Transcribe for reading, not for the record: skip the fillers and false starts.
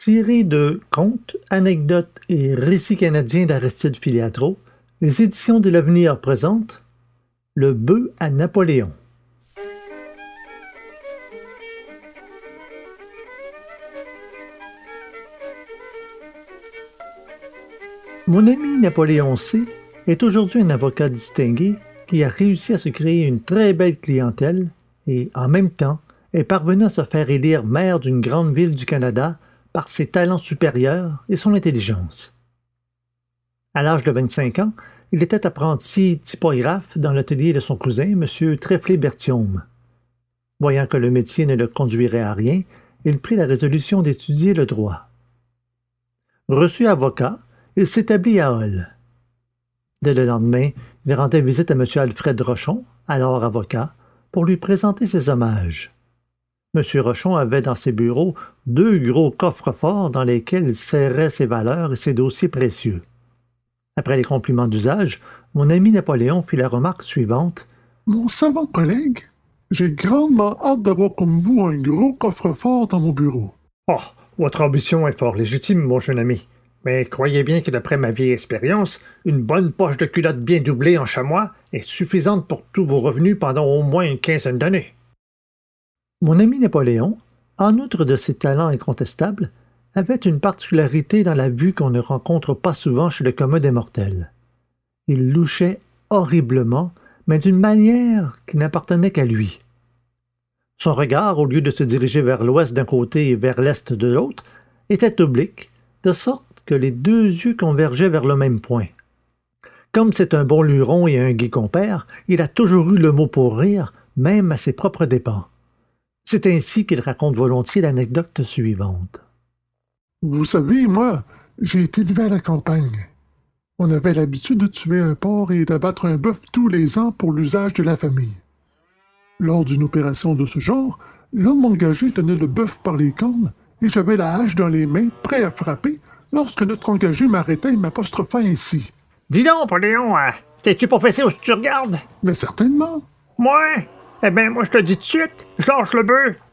Tiré de Contes, anecdotes et récits canadiens d'Aristide Filiatro, les éditions de l'Avenir présentent Le bœuf à Napoléon. Mon ami Napoléon C. est aujourd'hui un avocat distingué qui a réussi à se créer une très belle clientèle et, en même temps, est parvenu à se faire élire maire d'une grande ville du Canada par ses talents supérieurs et son intelligence. À l'âge de 25 ans, il était apprenti typographe dans l'atelier de son cousin, M. Trefflé-Berthiaume. Voyant que le métier ne le conduirait à rien, il prit la résolution d'étudier le droit. Reçu avocat, il s'établit à Hull. Dès le lendemain, il rendait visite à M. Alfred Rochon, alors avocat, pour lui présenter ses hommages. M. Rochon avait dans ses bureaux 2 gros coffres-forts dans lesquels il serrait ses valeurs et ses dossiers précieux. Après les compliments d'usage, mon ami Napoléon fit la remarque suivante. « Mon savant collègue, j'ai grandement hâte d'avoir comme vous un gros coffre-fort dans mon bureau. » « Oh, votre ambition est fort légitime, mon jeune ami. Mais croyez bien que d'après ma vieille expérience, une bonne poche de culotte bien doublée en chamois est suffisante pour tous vos revenus pendant au moins une quinzaine d'années. » Mon ami Napoléon, en outre de ses talents incontestables, avait une particularité dans la vue qu'on ne rencontre pas souvent chez le commun des mortels. Il louchait horriblement, mais d'une manière qui n'appartenait qu'à lui. Son regard, au lieu de se diriger vers l'ouest d'un côté et vers l'est de l'autre, était oblique, de sorte que les 2 yeux convergeaient vers le même point. Comme c'est un bon luron et un gai compère, il a toujours eu le mot pour rire, même à ses propres dépens. C'est ainsi qu'il raconte volontiers l'anecdote suivante. « Vous savez, moi, j'ai été élevé à la campagne. On avait l'habitude de tuer un porc et d'abattre un bœuf tous les ans pour l'usage de la famille. Lors d'une opération de ce genre, l'homme engagé tenait le bœuf par les cornes et j'avais la hache dans les mains, prêt à frapper, lorsque notre engagé m'arrêta et m'apostropha ainsi. « Dis donc, Napoléon, t'es-tu professé où tu regardes? »« Mais certainement. »« Ouais. Eh bien, moi, je te dis tout de suite, je lâche le bœuf.